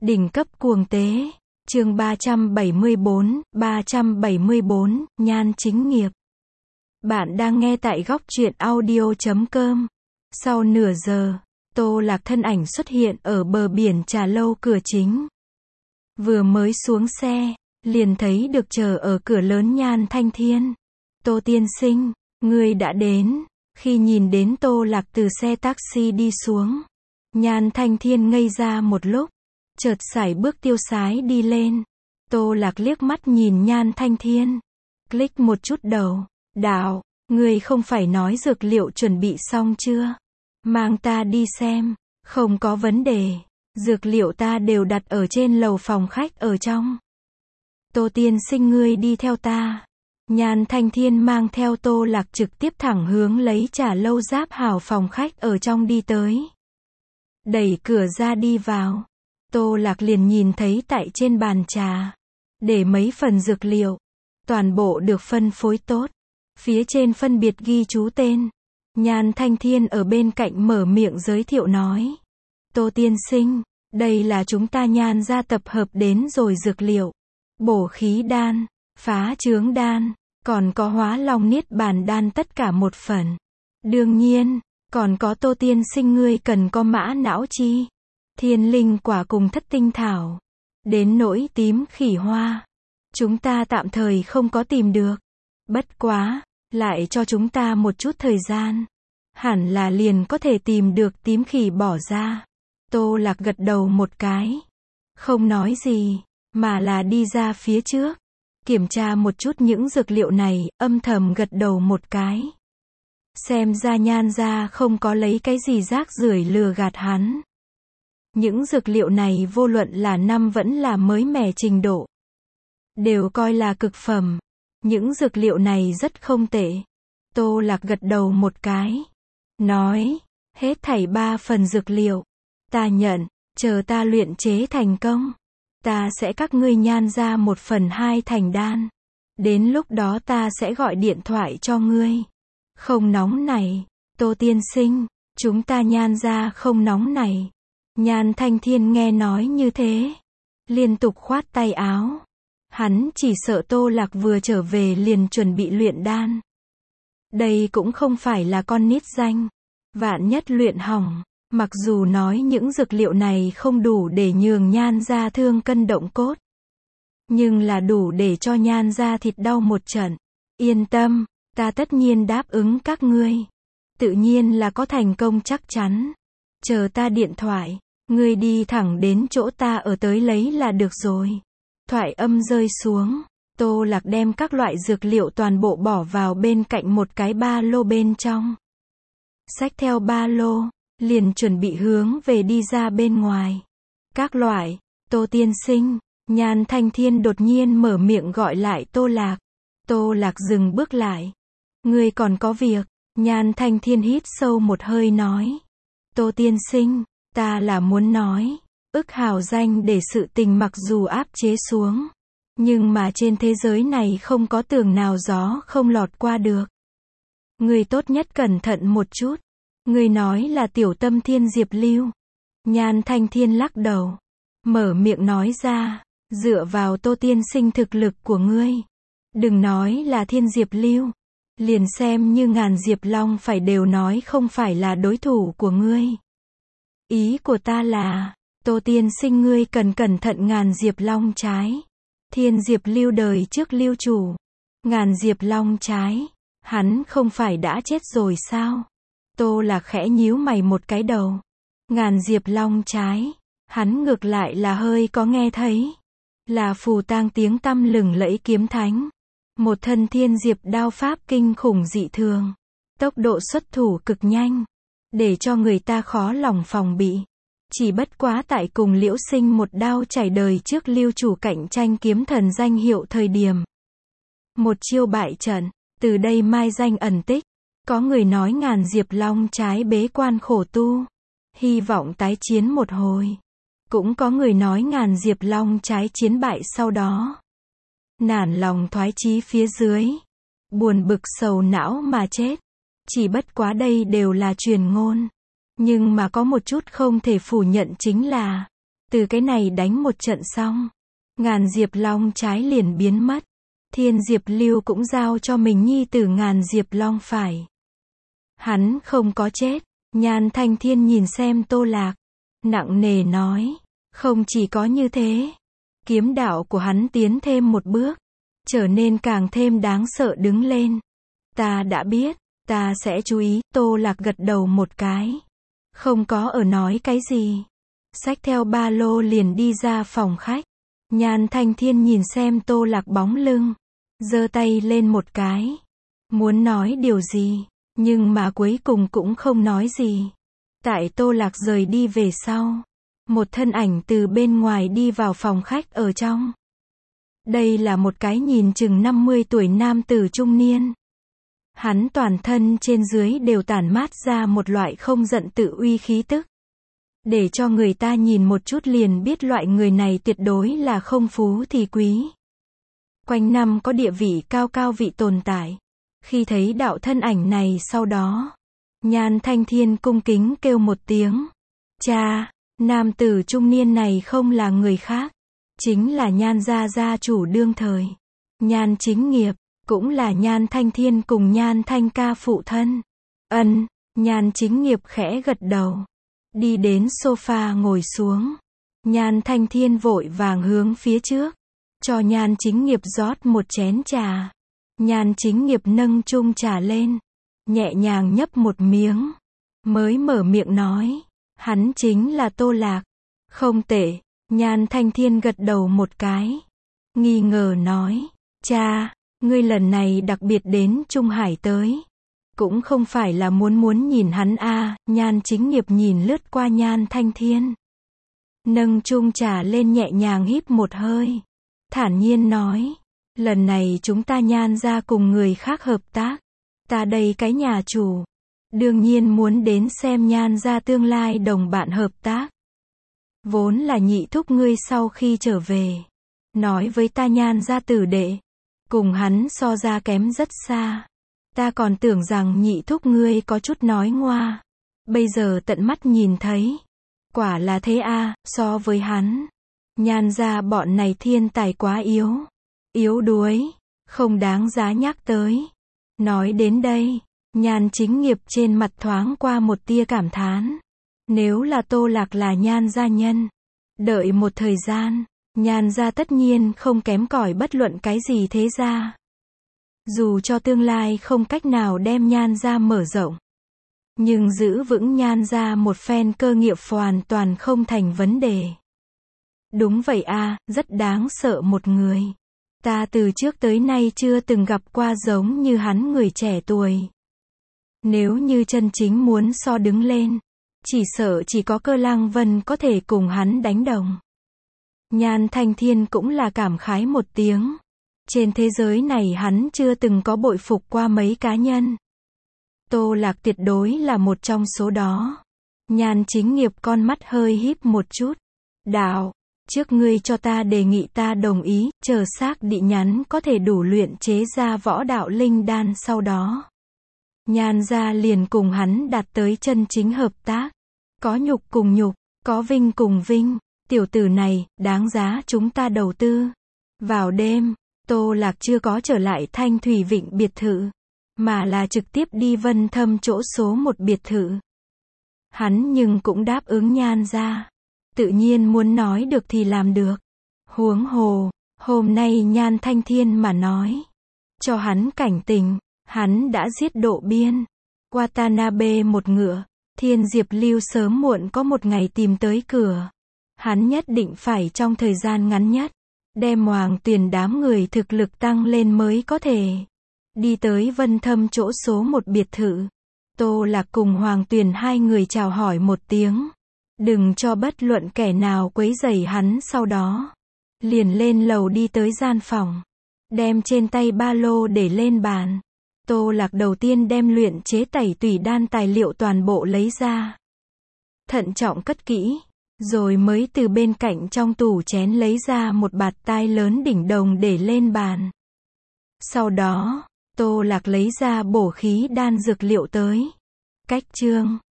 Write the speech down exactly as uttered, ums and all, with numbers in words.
Đỉnh cấp cuồng tế. Chương ba trăm bảy mươi bốn, ba trăm bảy mươi bốn, Nhan Chính Nghiệp. Bạn đang nghe tại góc truyện audio chấm com. Sau nửa giờ, Tô Lạc thân ảnh xuất hiện ở bờ biển trà lâu cửa chính. Vừa mới xuống xe, liền thấy được chờ ở cửa lớn Nhan Thanh Thiên. Tô tiên sinh, ngươi đã đến. Khi nhìn đến Tô Lạc từ xe taxi đi xuống, Nhan Thanh Thiên ngây ra một lúc, chợt sải bước tiêu sái đi lên. Tô Lạc liếc mắt nhìn Nhan Thanh Thiên, click một chút đầu. Đạo, ngươi không phải nói dược liệu chuẩn bị xong chưa? Mang ta đi xem. Không có vấn đề. Dược liệu ta đều đặt ở trên lầu phòng khách ở trong. Tô tiên sinh ngươi đi theo ta. Nhan Thanh Thiên mang theo Tô Lạc trực tiếp thẳng hướng lấy trà lâu Giáp Hảo phòng khách ở trong đi tới. Đẩy cửa ra đi vào, Tô Lạc liền nhìn thấy tại trên bàn trà để mấy phần dược liệu, toàn bộ được phân phối tốt. Phía trên phân biệt ghi chú tên. Nhan Thanh Thiên ở bên cạnh mở miệng giới thiệu nói: Tô tiên sinh, đây là chúng ta Nhan gia tập hợp đến rồi dược liệu. Bổ khí đan, phá chướng đan, còn có hóa long niết bàn đan tất cả một phần. Đương nhiên, còn có Tô tiên sinh ngươi cần có mã não chi, thiên linh quả cùng thất tinh thảo. Đến nỗi tím khỉ hoa, chúng ta tạm thời không có tìm được. Bất quá, lại cho chúng ta một chút thời gian, hẳn là liền có thể tìm được tím khỉ bỏ ra. Tô Lạc gật đầu một cái, không nói gì, mà là đi ra phía trước, kiểm tra một chút những dược liệu này, âm thầm gật đầu một cái. Xem ra Nhan gia không có lấy cái gì rác rưởi lừa gạt hắn. Những dược liệu này vô luận là năm vẫn là mới mẻ trình độ, đều coi là cực phẩm. Những dược liệu này rất không tệ. Tô Lạc gật đầu một cái, nói, hết thảy ba phần dược liệu, ta nhận, chờ ta luyện chế thành công, ta sẽ các ngươi Nhan ra một phần hai thành đan. Đến lúc đó ta sẽ gọi điện thoại cho ngươi. Không nóng này, Tô tiên sinh, chúng ta Nhan ra không nóng này. Nhan Thanh Thiên nghe nói như thế, liên tục khoát tay áo. Hắn chỉ sợ Tô Lạc vừa trở về liền chuẩn bị luyện đan. Đây cũng không phải là con nít danh. Vạn nhất luyện hỏng, mặc dù nói những dược liệu này không đủ để nhường Nhan gia thương cân động cốt, nhưng là đủ để cho Nhan gia thịt đau một trận. Yên tâm, ta tất nhiên đáp ứng các ngươi. Tự nhiên là có thành công chắc chắn. Chờ ta điện thoại, ngươi đi thẳng đến chỗ ta ở tới lấy là được rồi. Thoại âm rơi xuống, Tô Lạc đem các loại dược liệu toàn bộ bỏ vào bên cạnh một cái ba lô bên trong. Xách theo ba lô, liền chuẩn bị hướng về đi ra bên ngoài. Các loại, Tô tiên sinh, Nhan Thanh Thiên đột nhiên mở miệng gọi lại Tô Lạc. Tô Lạc dừng bước lại. Ngươi còn có việc. Nhan Thanh Thiên hít sâu một hơi nói. Tô tiên sinh, ta là muốn nói, ức hào danh để sự tình mặc dù áp chế xuống, nhưng mà trên thế giới này không có tường nào gió không lọt qua được. Ngươi tốt nhất cẩn thận một chút. Ngươi nói là tiểu tâm thiên diệp lưu. Nhan Thanh Thiên lắc đầu, mở miệng nói ra, dựa vào Tô tiên sinh thực lực của ngươi, đừng nói là thiên diệp lưu, liền xem như ngàn diệp long phải đều nói không phải là đối thủ của ngươi. Ý của ta là, Tô tiên sinh ngươi cần cẩn thận ngàn diệp long trái. Thiên diệp lưu đời trước lưu chủ. Ngàn diệp long trái, hắn không phải đã chết rồi sao? Tô Lạc khẽ nhíu mày một cái đầu. Ngàn diệp long trái, hắn ngược lại là hơi có nghe thấy. Là phù tang tiếng tăm lừng lẫy kiếm thánh. Một thân thiên diệp đao pháp kinh khủng dị thường. Tốc độ xuất thủ cực nhanh, để cho người ta khó lòng phòng bị. Chỉ bất quá tại cùng Liễu Sinh một đao chảy đời trước lưu chủ cạnh tranh kiếm thần danh hiệu thời điểm. Một chiêu bại trận, từ đây mai danh ẩn tích. Có người nói ngàn diệp long trái bế quan khổ tu, hy vọng tái chiến một hồi. Cũng có người nói ngàn diệp long trái chiến bại sau đó, nản lòng thoái chí phía dưới, buồn bực sầu não mà chết. Chỉ bất quá đây đều là truyền ngôn. Nhưng mà có một chút không thể phủ nhận chính là, Từ cái này đánh một trận xong, Ngàn Diệp Long trái liền biến mất. Thiên Diệp Lưu cũng giao cho mình nhi tử Ngàn Diệp Long phải. Hắn không có chết. Nhan Thanh Thiên nhìn xem Tô Lạc, nặng nề nói, không chỉ có như thế, kiếm đạo của hắn tiến thêm một bước, trở nên càng thêm đáng sợ đứng lên. Ta đã biết, ta sẽ chú ý. Tô Lạc gật đầu một cái, không có ở nói cái gì, xách theo ba lô liền đi ra phòng khách. Nhan Thanh Thiên nhìn xem Tô Lạc bóng lưng, giơ tay lên một cái, muốn nói điều gì, nhưng mà cuối cùng cũng không nói gì. Tại Tô Lạc rời đi về sau, một thân ảnh từ bên ngoài đi vào phòng khách ở trong. Đây là một cái nhìn chừng năm mươi tuổi nam tử trung niên. Hắn toàn thân trên dưới đều tản mát ra một loại không giận tự uy khí tức, để cho người ta nhìn một chút liền biết loại người này tuyệt đối là không phú thì quý. Quanh năm có địa vị cao cao vị tồn tại. Khi thấy đạo thân ảnh này sau đó, Nhan Thanh Thiên cung kính kêu một tiếng. Cha, nam tử trung niên này không là người khác, chính là Nhan gia gia chủ đương thời, Nhan Chính Nghiệp, cũng là Nhan Thanh Thiên cùng Nhan Thanh Ca phụ thân. Ân, Nhan Chính Nghiệp khẽ gật đầu, đi đến sofa ngồi xuống. Nhan Thanh Thiên vội vàng hướng phía trước, cho Nhan Chính Nghiệp rót một chén trà. Nhan Chính Nghiệp nâng chung trà lên, nhẹ nhàng nhấp một miếng, mới mở miệng nói, hắn chính là Tô Lạc. Không tệ. Nhan Thanh Thiên gật đầu một cái, nghi ngờ nói, cha, ngươi lần này đặc biệt đến Trung Hải tới, cũng không phải là muốn muốn nhìn hắn a. À. Nhan Chính Nghiệp nhìn lướt qua Nhan Thanh Thiên, nâng chung trà lên nhẹ nhàng hít một hơi, thản nhiên nói, lần này chúng ta Nhan gia cùng người khác hợp tác, ta đây cái nhà chủ, đương nhiên muốn đến xem Nhan gia tương lai đồng bạn hợp tác. Vốn là nhị thúc ngươi sau khi trở về, nói với ta Nhan gia tử đệ, cùng hắn so ra kém rất xa. Ta còn tưởng rằng nhị thúc ngươi có chút nói ngoa, bây giờ tận mắt nhìn thấy, quả là thế a. À, so với hắn, Nhan gia bọn này thiên tài quá yếu, yếu đuối, không đáng giá nhắc tới. Nói đến đây, Nhan Chính Nghiệp trên mặt thoáng qua một tia cảm thán. Nếu là Tô Lạc là Nhan gia nhân, đợi một thời gian, Nhan gia tất nhiên không kém cỏi bất luận cái gì thế gia. Dù cho tương lai không cách nào đem Nhan gia mở rộng, nhưng giữ vững Nhan gia một phen cơ nghiệp hoàn toàn không thành vấn đề. Đúng vậy a, à, rất đáng sợ một người. Ta từ trước tới nay chưa từng gặp qua giống như hắn người trẻ tuổi. Nếu như chân chính muốn so đứng lên, chỉ sợ chỉ có Cơ Lăng Vân có thể cùng hắn đánh đồng. Nhan Thanh Thiên cũng là cảm khái một tiếng. Trên thế giới này hắn chưa từng có bội phục qua mấy cá nhân. Tô Lạc tuyệt đối là một trong số đó. Nhan Chính Nghiệp con mắt hơi híp một chút. Đạo, trước ngươi cho ta đề nghị ta đồng ý, chờ xác định nhắn có thể đủ luyện chế ra võ đạo linh đan sau đó. Nhan gia liền cùng hắn đạt tới chân chính hợp tác. Có nhục cùng nhục, có vinh cùng vinh. Tiểu tử này, đáng giá chúng ta đầu tư. Vào đêm, Tô Lạc chưa có trở lại Thanh Thủy Vịnh biệt thự, mà là trực tiếp đi Vân Thâm chỗ số một biệt thự. Hắn nhưng cũng đáp ứng Nhan gia. Tự nhiên muốn nói được thì làm được. Huống hồ, hôm nay Nhan Thanh Thiên mà nói, cho hắn cảnh tình, hắn đã giết Độ Biên, Watanabe một ngựa. Thiên Diệp Lưu sớm muộn có một ngày tìm tới cửa. Hắn nhất định phải trong thời gian ngắn nhất, đem Hoàng Tuyền đám người thực lực tăng lên mới có thể đi tới Vân Thâm chỗ số một biệt thự. Tô Lạc cùng Hoàng Tuyền hai người chào hỏi một tiếng, đừng cho bất luận kẻ nào quấy rầy hắn. Sau đó liền lên lầu đi tới gian phòng, đem trên tay ba lô để lên bàn. Tô Lạc đầu tiên đem luyện chế tẩy tủy đan tài liệu toàn bộ lấy ra, thận trọng cất kỹ, rồi mới từ bên cạnh trong tủ chén lấy ra một bạt tai lớn đỉnh đồng để lên bàn. Sau đó, Tô Lạc lấy ra bổ khí đan dược liệu tới. Cách chương